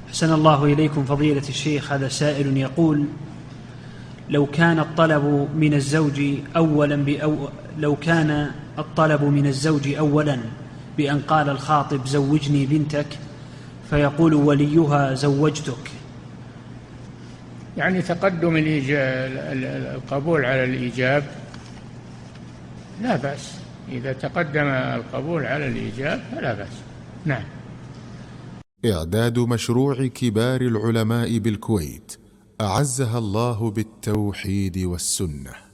أحسن الله إليكم فضيلة الشيخ. هذا سائل يقول: لو كان الطلب من الزوج أولا بأن قال الخاطب زوجني بنتك، فيقول وليها زوجتك، يعني تقدم القبول على الإيجاب لا بأس، إذا تقدم القبول على الإيجاب فلا بأس. نعم. إعداد مشروع كبار العلماء بالكويت أعزها الله بالتوحيد والسنة.